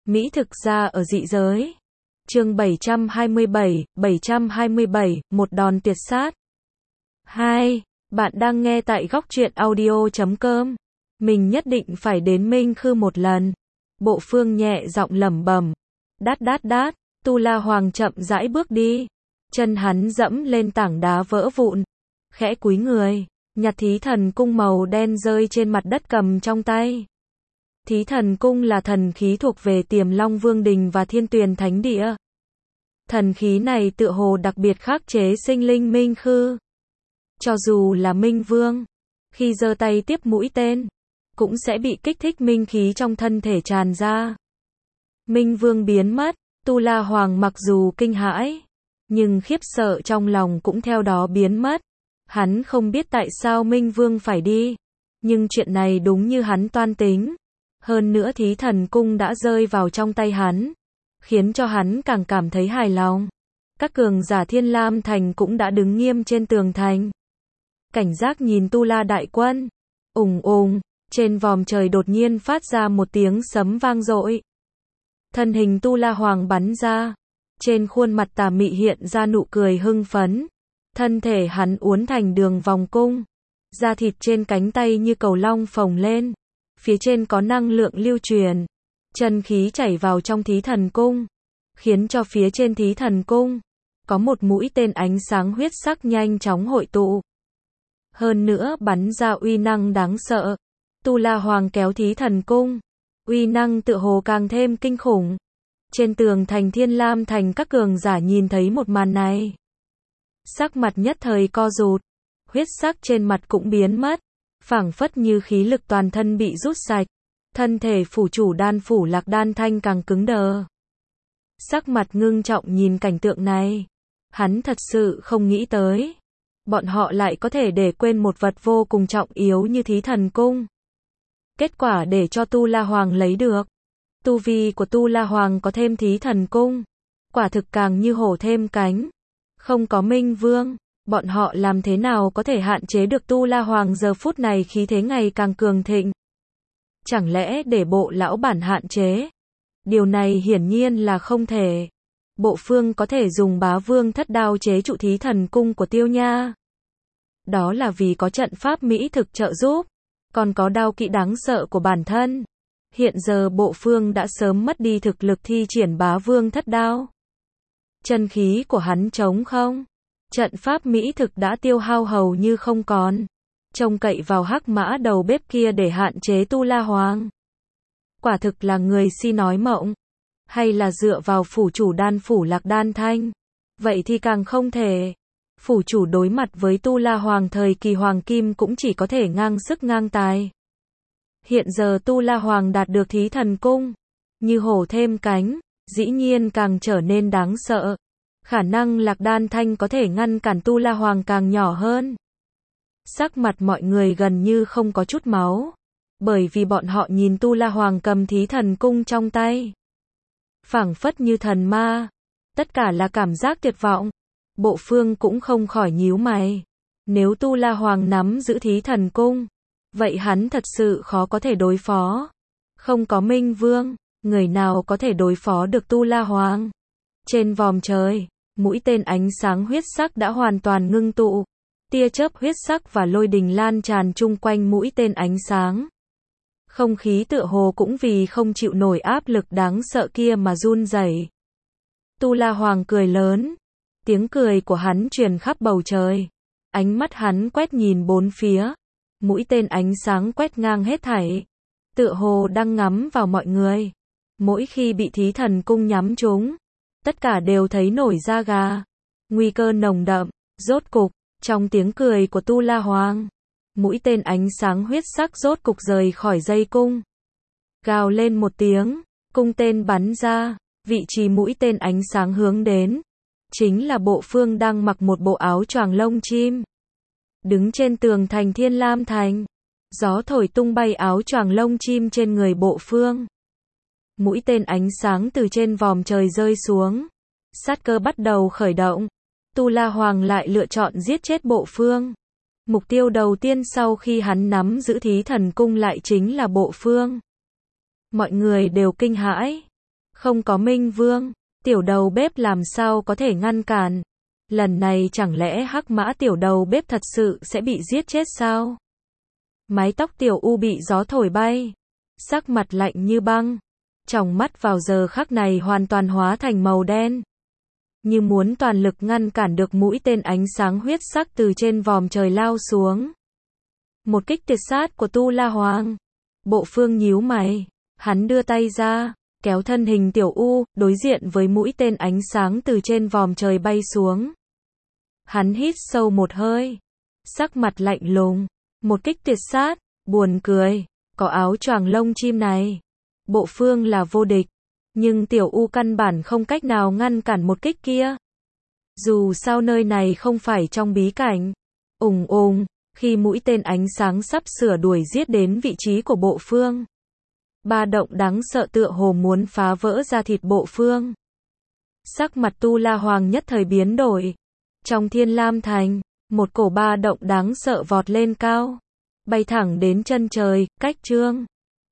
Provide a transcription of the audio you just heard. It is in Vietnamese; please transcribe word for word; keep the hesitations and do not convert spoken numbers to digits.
Mỹ thực ra ở dị giới. Chương bảy trăm hai mươi bảy, bảy trăm hai mươi bảy, một đòn tuyệt sát. hai. Bạn đang nghe tại góc truyện audio chấm com. Mình nhất định phải đến Minh Khư một lần. Bộ Phương nhẹ giọng lẩm bẩm. Đát đát đát, Tu La Hoàng chậm rãi bước đi. Chân hắn dẫm lên tảng đá vỡ vụn. Khẽ cúi người, nhặt thí thần cung màu đen rơi trên mặt đất cầm trong tay. Thí thần cung là thần khí thuộc về Tiềm Long Vương Đình và Thiên Tuyền Thánh Địa. Thần khí này tựa hồ đặc biệt khắc chế sinh linh Minh Khư. Cho dù là Minh Vương, khi giơ tay tiếp mũi tên, cũng sẽ bị kích thích minh khí trong thân thể tràn ra. Minh Vương biến mất, Tu La Hoàng mặc dù kinh hãi, nhưng khiếp sợ trong lòng cũng theo đó biến mất. Hắn không biết tại sao Minh Vương phải đi, nhưng chuyện này đúng như hắn toan tính. Hơn nữa thí thần cung đã rơi vào trong tay hắn, khiến cho hắn càng cảm thấy hài lòng. Các cường giả Thiên Lam Thành cũng đã đứng nghiêm trên tường thành, cảnh giác nhìn Tu La đại quân. Ùng ùng, trên vòm trời đột nhiên phát ra một tiếng sấm vang dội. Thân hình Tu La Hoàng bắn ra, trên khuôn mặt tà mị hiện ra nụ cười hưng phấn. Thân thể hắn uốn thành đường vòng cung, da thịt trên cánh tay như cầu long phồng lên, phía trên có năng lượng lưu truyền, chân khí chảy vào trong thí thần cung, khiến cho phía trên thí thần cung có một mũi tên ánh sáng huyết sắc nhanh chóng hội tụ. Hơn nữa bắn ra uy năng đáng sợ. Tu La Hoàng kéo thí thần cung, uy năng tựa hồ càng thêm kinh khủng. Trên tường thành Thiên Lam Thành các cường giả nhìn thấy một màn này, sắc mặt nhất thời co rụt, huyết sắc trên mặt cũng biến mất, phảng phất như khí lực toàn thân bị rút sạch. Thân thể phủ chủ Đan phủ Lạc Đan Thanh càng cứng đờ. Sắc mặt ngưng trọng nhìn cảnh tượng này, hắn thật sự không nghĩ tới, bọn họ lại có thể để quên một vật vô cùng trọng yếu như thí thần cung. Kết quả để cho Tu La Hoàng lấy được. Tu vi của Tu La Hoàng có thêm thí thần cung, quả thực càng như hổ thêm cánh. Không có Minh Vương, bọn họ làm thế nào có thể hạn chế được Tu La Hoàng giờ phút này khí thế ngày càng cường thịnh? Chẳng lẽ để bộ lão bản hạn chế? Điều này hiển nhiên là không thể. Bộ Phương có thể dùng Bá Vương thất đao chế trụ thí thần cung của Tiêu Nha. Đó là vì có trận pháp mỹ thực trợ giúp, còn có đao kỹ đáng sợ của bản thân. Hiện giờ Bộ Phương đã sớm mất đi thực lực thi triển Bá Vương thất đao. Chân khí của hắn trống không, trận pháp mỹ thực đã tiêu hao hầu như không còn. Trông cậy vào hắc mã đầu bếp kia để hạn chế Tu La Hoàng, quả thực là người si nói mộng. Hay là dựa vào phủ chủ Đan phủ Lạc Đan Thanh, vậy thì càng không thể. Phủ chủ đối mặt với Tu La Hoàng thời kỳ hoàng kim cũng chỉ có thể ngang sức ngang tài. Hiện giờ Tu La Hoàng đạt được thí thần cung, như hổ thêm cánh, dĩ nhiên càng trở nên đáng sợ. Khả năng Lạc Đan Thanh có thể ngăn cản Tu La Hoàng càng nhỏ hơn. Sắc mặt mọi người gần như không có chút máu, bởi vì bọn họ nhìn Tu La Hoàng cầm thí thần cung trong tay, phảng phất như thần ma. Tất cả là cảm giác tuyệt vọng. Bộ Phương cũng không khỏi nhíu mày. Nếu Tu La Hoàng nắm giữ thí thần cung, vậy hắn thật sự khó có thể đối phó. Không có Minh Vương, người nào có thể đối phó được Tu La Hoàng? Trên vòm trời, mũi tên ánh sáng huyết sắc đã hoàn toàn ngưng tụ. Tia chớp huyết sắc và lôi đình lan tràn chung quanh mũi tên ánh sáng. Không khí tựa hồ cũng vì không chịu nổi áp lực đáng sợ kia mà run rẩy. Tu La Hoàng cười lớn, tiếng cười của hắn truyền khắp bầu trời. Ánh mắt hắn quét nhìn bốn phía, mũi tên ánh sáng quét ngang hết thảy, tựa hồ đang ngắm vào mọi người. Mỗi khi bị thí thần cung nhắm trúng, tất cả đều thấy nổi da gà. Nguy cơ nồng đậm. Rốt cục, trong tiếng cười của Tu La Hoàng, mũi tên ánh sáng huyết sắc rốt cục rời khỏi dây cung. Gào lên một tiếng, cung tên bắn ra, vị trí mũi tên ánh sáng hướng đến, chính là Bộ Phương đang mặc một bộ áo choàng lông chim, đứng trên tường thành Thiên Lam Thành. Gió thổi tung bay áo choàng lông chim trên người Bộ Phương. Mũi tên ánh sáng từ trên vòm trời rơi xuống, sát cơ bắt đầu khởi động. Tu La Hoàng lại lựa chọn giết chết Bộ Phương. Mục tiêu đầu tiên sau khi hắn nắm giữ thí thần cung lại chính là Bộ Phương. Mọi người đều kinh hãi. Không có Minh Vương, tiểu đầu bếp làm sao có thể ngăn cản. Lần này chẳng lẽ Hắc Mã tiểu đầu bếp thật sự sẽ bị giết chết sao? Mái tóc Tiểu U bị gió thổi bay, sắc mặt lạnh như băng, tròng mắt vào giờ khắc này hoàn toàn hóa thành màu đen, như muốn toàn lực ngăn cản được mũi tên ánh sáng huyết sắc từ trên vòm trời lao xuống. Một kích tuyệt sát của Tu La Hoàng. Bộ Phương nhíu mày, hắn đưa tay ra, kéo thân hình Tiểu U, đối diện với mũi tên ánh sáng từ trên vòm trời bay xuống. Hắn hít sâu một hơi, sắc mặt lạnh lùng, một kích tuyệt sát, buồn cười, có áo choàng lông chim này, Bộ Phương là vô địch, nhưng Tiểu U căn bản không cách nào ngăn cản một kích kia. Dù sao nơi này không phải trong bí cảnh. Ùng ùng, khi mũi tên ánh sáng sắp sửa đuổi giết đến vị trí của Bộ Phương, ba động đáng sợ tựa hồ muốn phá vỡ ra thịt Bộ Phương. Sắc mặt Tu La Hoàng nhất thời biến đổi. Trong Thiên Lam Thành, một cổ ba động đáng sợ vọt lên cao, bay thẳng đến chân trời, cách Trương